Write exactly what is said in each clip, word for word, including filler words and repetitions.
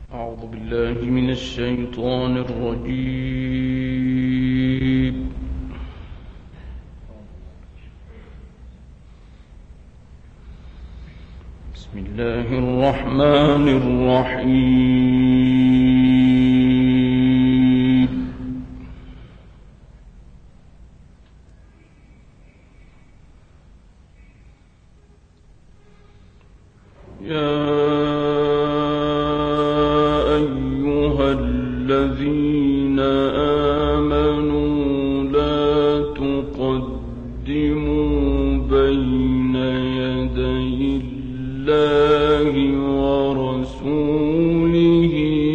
أعوذ بالله من الشيطان الرجيم. بسم الله الرحمن الرحيم. يا الذين آمنوا لا تقدموا بين يدي الله ورسوله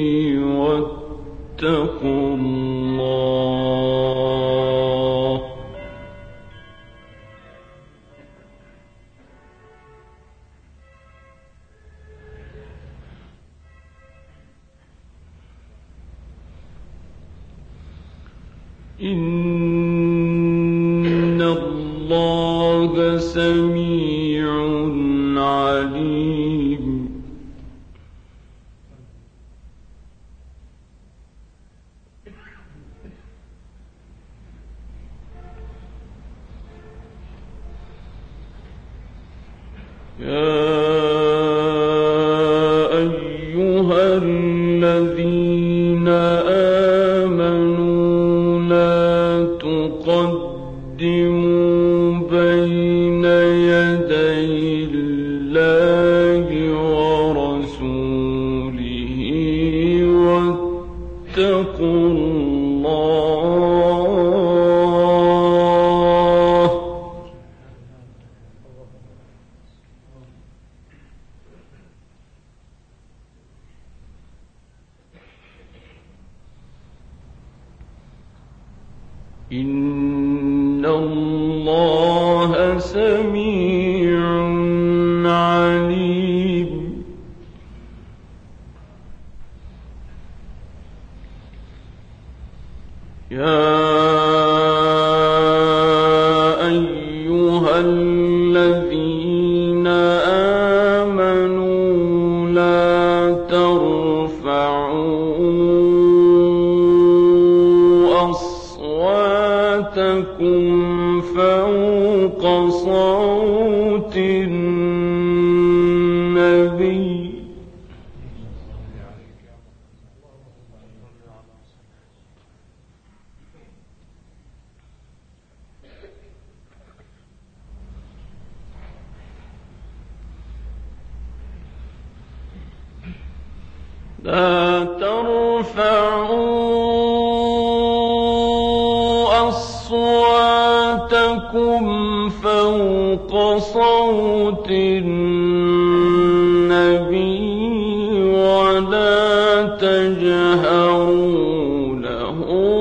واتقوا الله إن الله سميع عليم. يا أيها الذين آمنوا لا تقدموا بين يدي الله ورسوله واتقوا الله إن الله سميع عليم. يا أيها الذين آمنوا لا ترفعوا أصواتكم فوق صوت النبي لا ترفعوا أصواتكم فوق صوت النبي ولا تجهروا له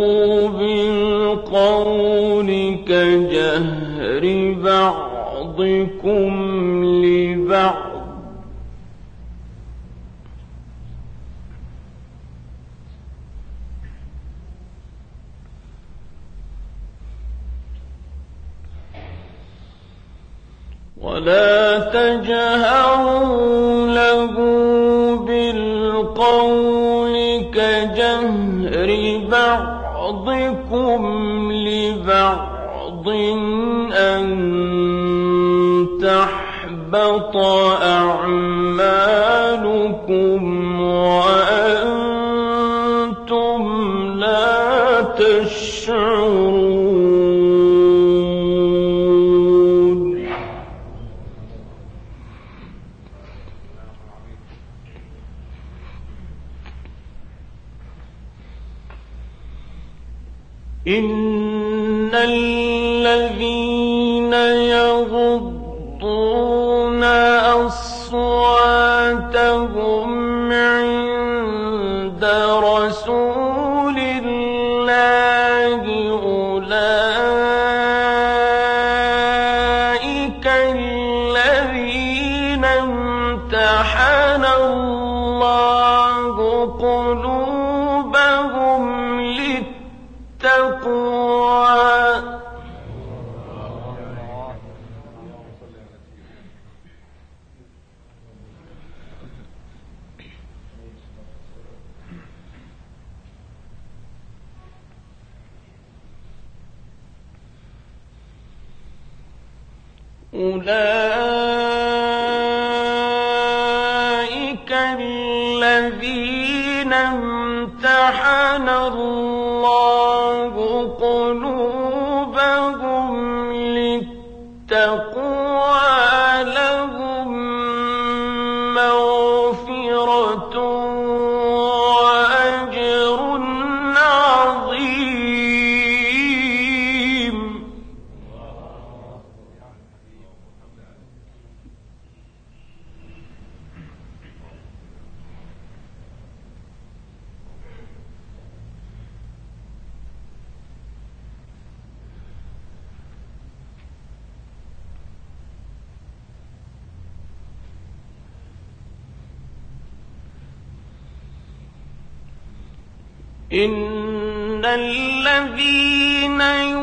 بالقول كجهر بعضكم لبعض ولا تجهروا له بالقول كجهر بعضكم لبعض أن تحبط أعمالكم وأنتم لا تشعرون. إن الذين يغضون أصواتهم عند رسول الله أولئك الذين امتحن الله قلوبهم للتقوى أولئك الذين امتحن الله قلوبهم للتقوى لهم مغفرة وأجر عظيم. إن الذين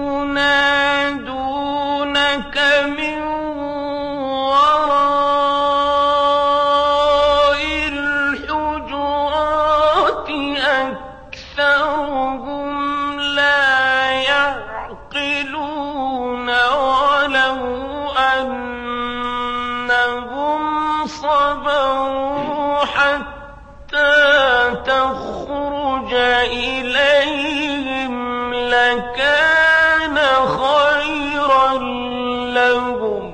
ينادونك من وراء الحجرات أكثرهم لا يعقلون ولو أنهم صبروا حتى تخرج إليهم لكان خيرا لهم.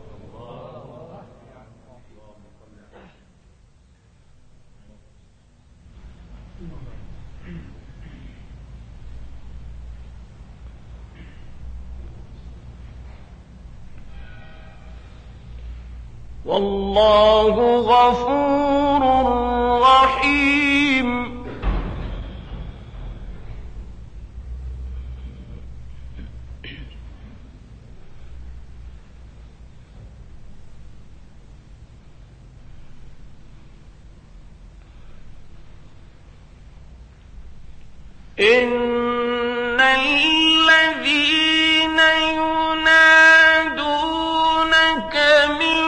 والله غفور رحيم. إن الذين ينادونك من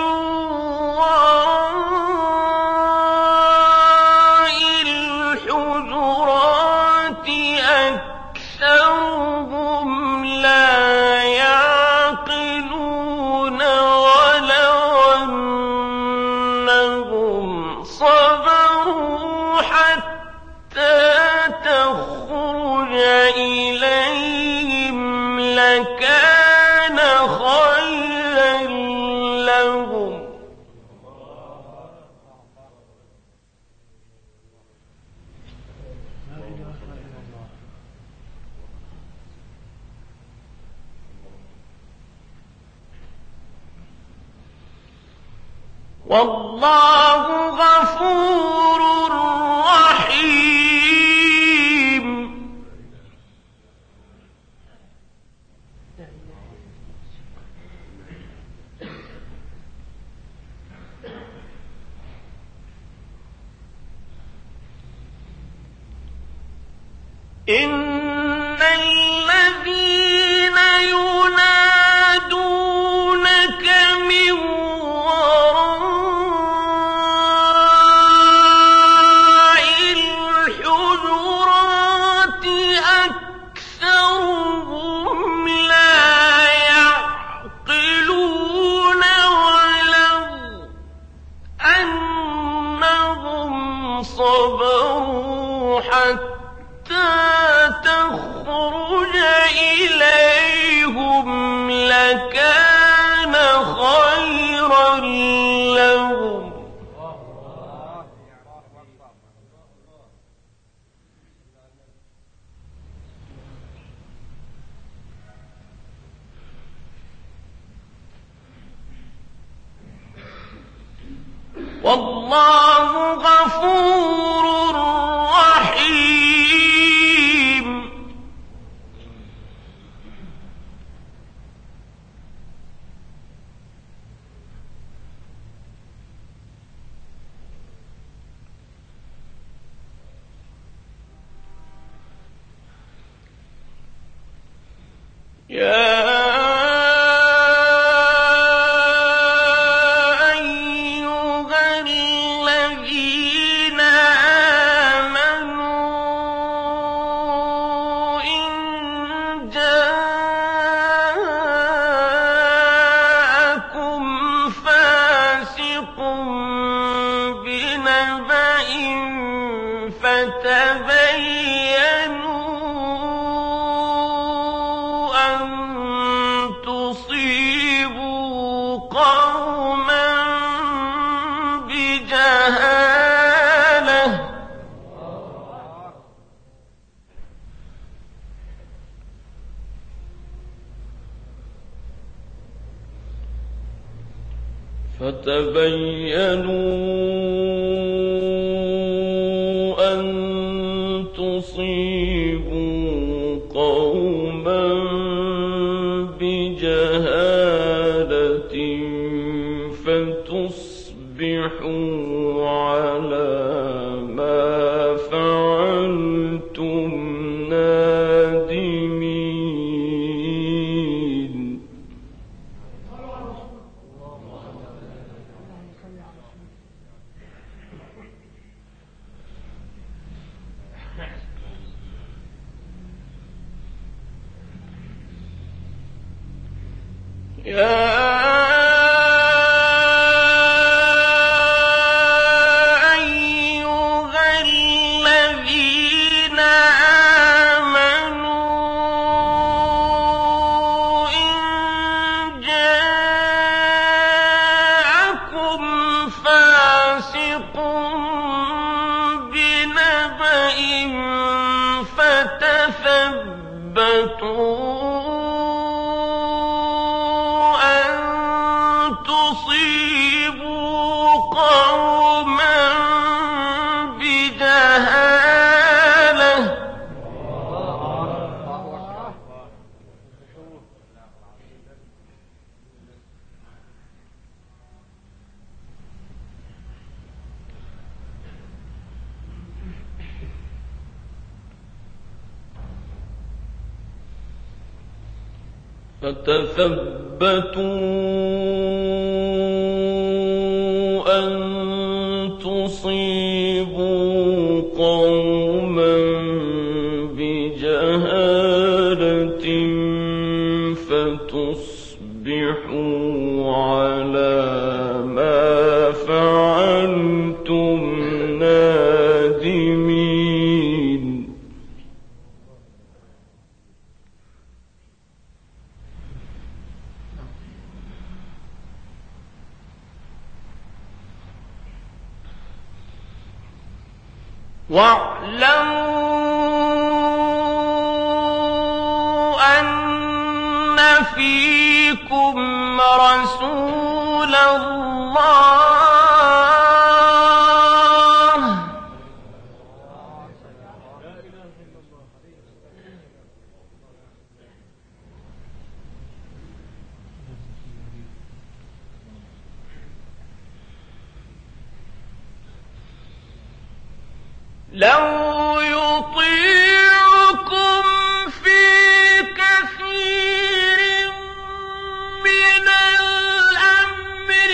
وراء الحجرات أكثرهم لا يعقلون ولو أنهم صبروا حتى تخرج إليهم لكان خيرا لهم. والله غفور رحيم. إن الذين ينادونك من وراء الحجرات أكثرهم لا يعقلون ولو أنهم صبروا حتى تخرج إليهم لكان خيرا لهم. والله غفور رحيم. يا أيها الذين بِنَبَإٍ فَتَبَيَّنُوا أَن تُصِيبُوا قَوْمًا بِجَهَالَةٍ فتبينوا أن تصيبوا قوما بجهالة فتصبحوا على ما فعلتم نادمين. يا فتثبتوا أن تصيبوا قوما بجهالة فتصبحوا على ما فعلتم نادمين. واعلموا أن فيكم رسول الله لو يطيعكم في كثير من الأمر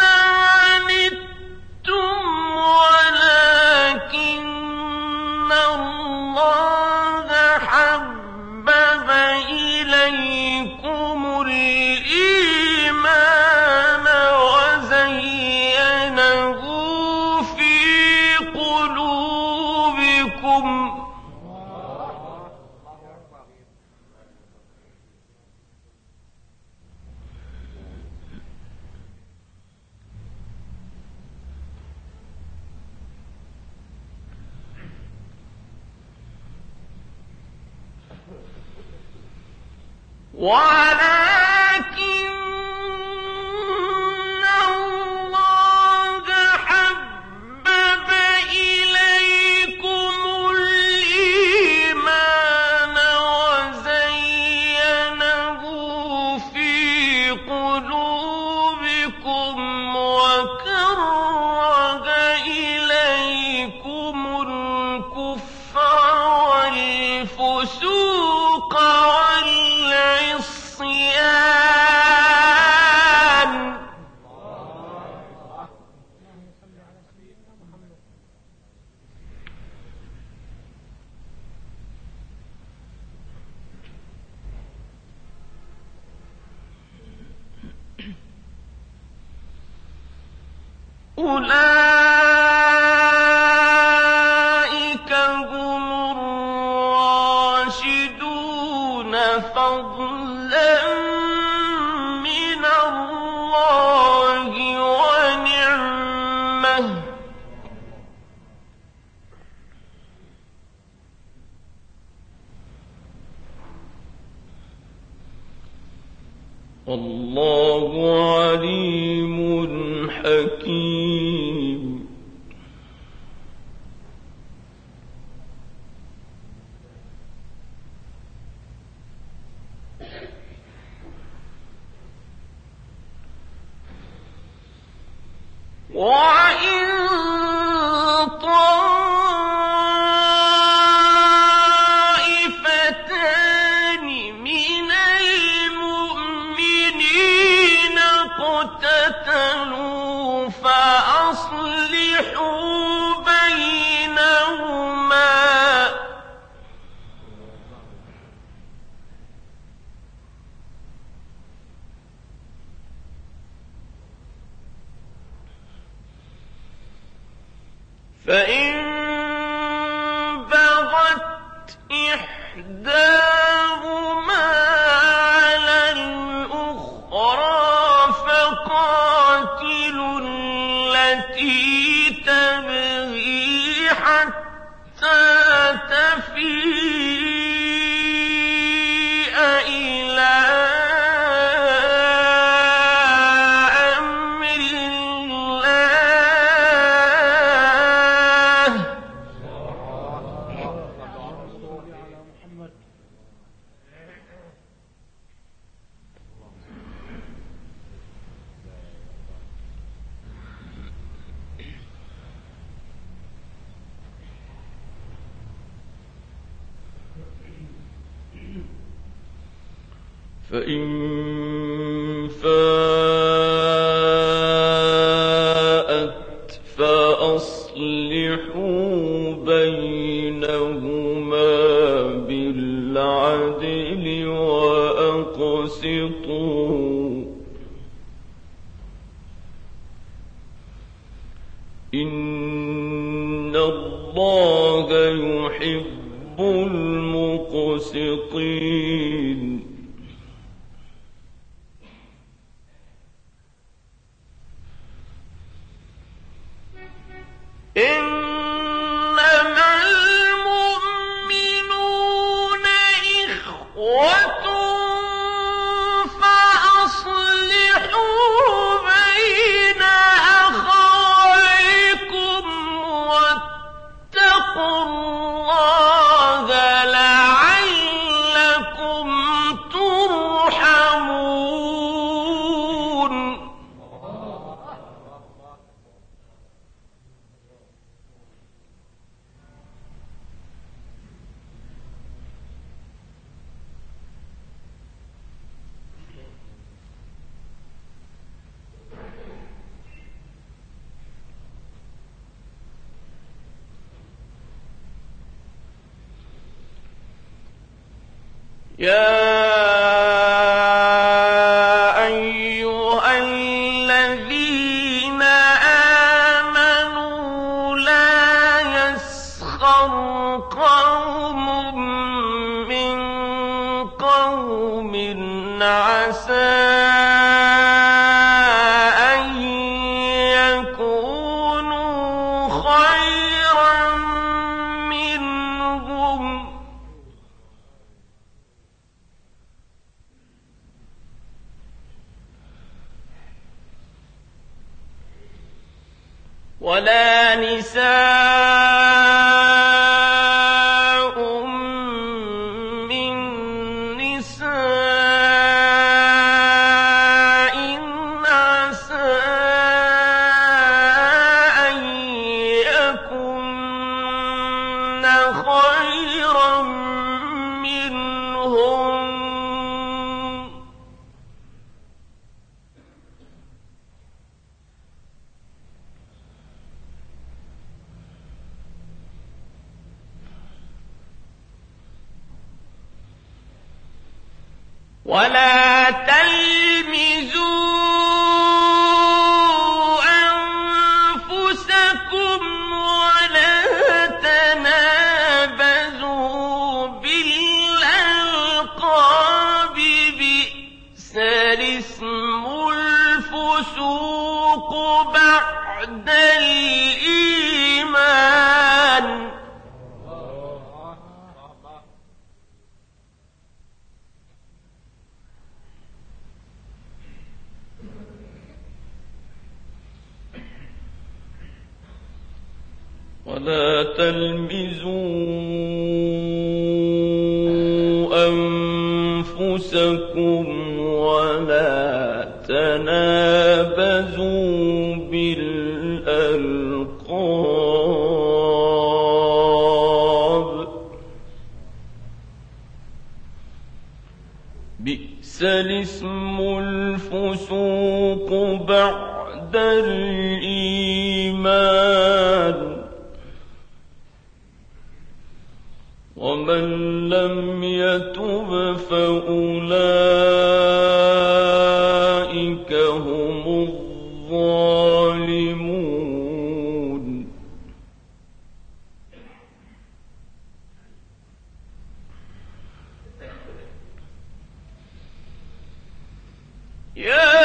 لعنتم ولكن الله حبب إليكم الإيمان وزينه في قلوبكم ولكن الله حبب إليكم الإيمان وزينه في قلوبكم وكره إليكم الكفر والفسوق والعصيان أولئك والله عليم حكيم. وَإِن طَائِفَتَانِ مِنَ الْمُؤْمِنِينَ اقْتَتَلُوا فَأَصْلِحُوا بَيْنَهُمَا فَإِن بَغَتْ إِحْدَاهُمَا عَلَى الْأُخْرَىٰ فَقَاتِلُوا الَّتِي تَبْغِي حَتَّىٰ تَفِيءَ إِلَىٰ أَمْرِ اللَّهِ ۚ فَإِن فَاءَتْ فَأَصْلِحُوا بَيْنَهُمَا بِالْعَدْلِ وَأَقْسِطُوا ۖ إِنَّ اللَّهَ يُحِبُّ الْمُقْسِطِينَ. إِنَّمَا الْمُؤْمِنُونَ إِخْوَةٌ فَأَصْلِحُوا بَيْنَ أَخَوَيْكُمْ وَاتَّقُوا اللَّهَ لَعَلَّكُمْ تُرْحَمُونَ. يَا أَيُّهَا الَّذِينَ آمَنُوا لَا يَسْخَرْ قَوْمٌ مِّن قَوْمٍ عَسَىٰ أَن يَكُونُوا خَيْرًا مِّنْهُمْ ۖ وَلَا نِسَاءٌ مِّن نِّسَاءٍ عَسَىٰ أَن يَكُنَّ خَيْرًا مِّنْهُنَّ ۖ وَلَا تَلْمِزُوا أَنفُسَكُمْ وَلَا تَنَابَزُوا بِالْأَلْقَابِ ۖ بِئْسَ الِاسْمُ الْفُسُوقُ بَعْدَ الْإِيمَانِ ۚ ولا تلمزوا أنفسكم ولا تنابزوا بالألقاب بئس الاسم الفسوق بعد الإيمان ومن لم يتب فأولئك هم الظالمون يا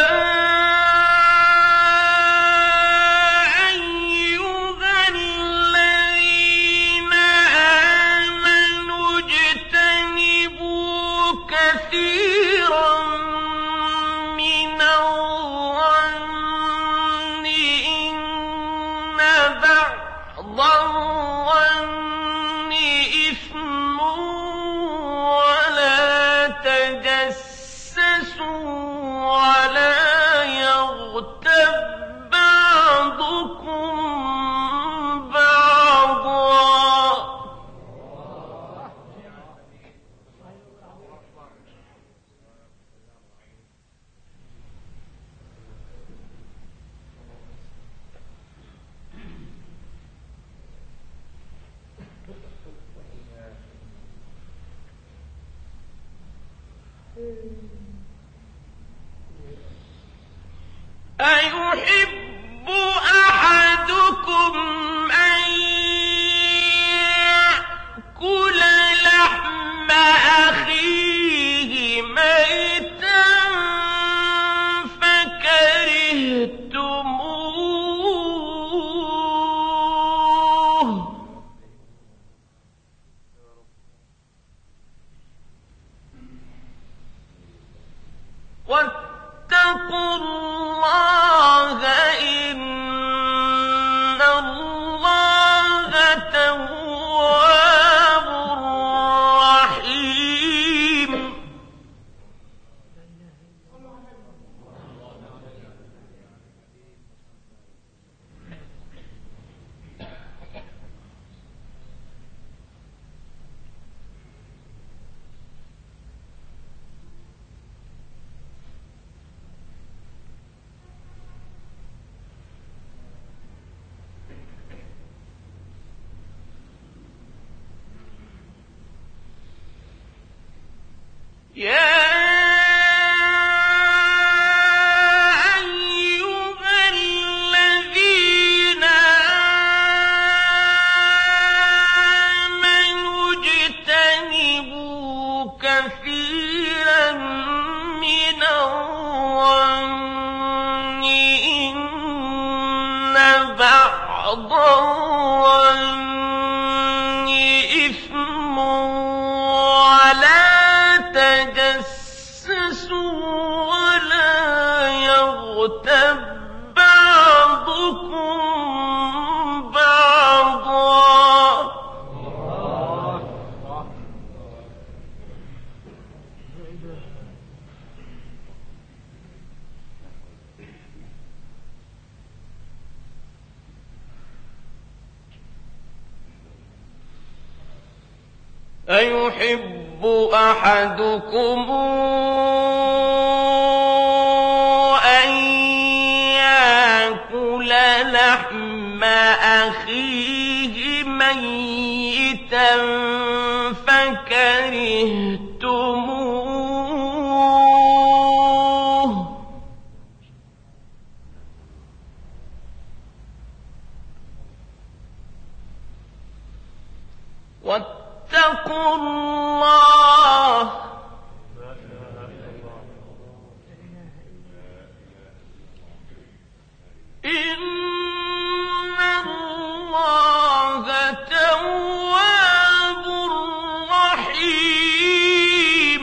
أيحب أحدكم أن يأكل لحم أخيه ميتا فكرهتموه واتقوا الله إن الله تواب رحيم يا أيها الذين آمنوا اجتنبوا كثيرا من الظن إن بعض الظن إثم ولا تجسسوا ولا يغتب بعضكم بعضا أيحب أحدكم أن يأكل لحم أخيه ميتا فكرهتموه واتقوا الله إن الله تواب رحيم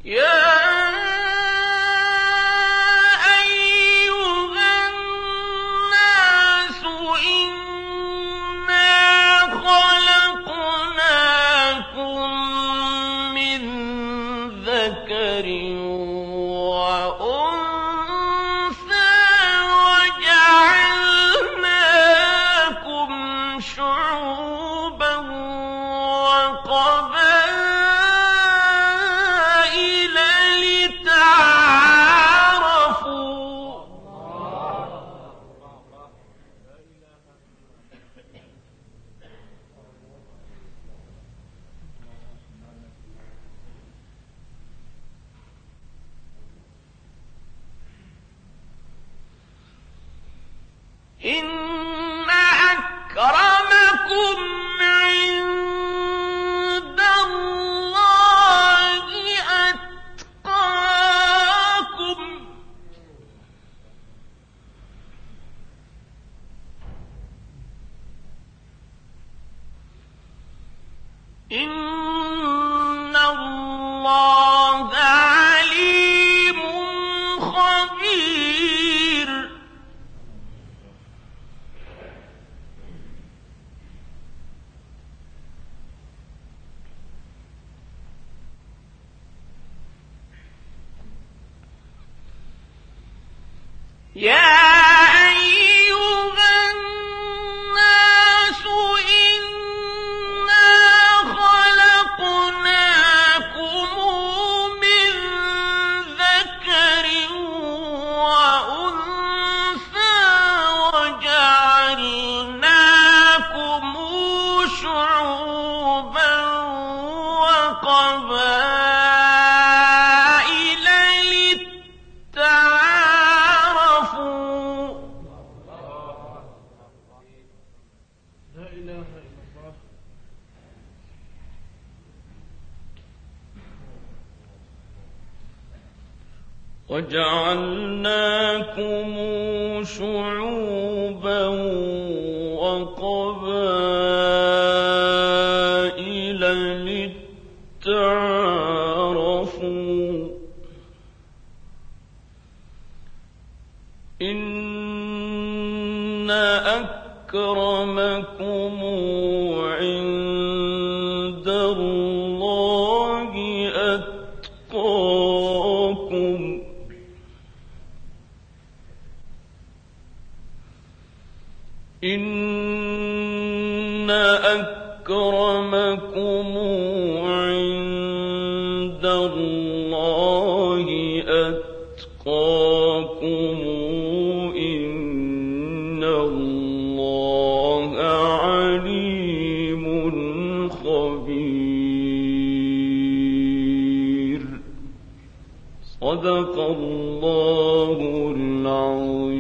يا إن أكرمكم عند الله أتقاكم إن الله عليم خبير يا أيها الناس إنا خلقناكم من ذكر وأنثى وجعلناكم شعوبا وقبائل للتعارفوا وجعلناكم شعوبا وقبائل للتعارفوا إن أكرمكم عند الله أتقاكم إن أكرمكم عند الله أتقاكم إن الله عليم خبير صدق الله العظيم.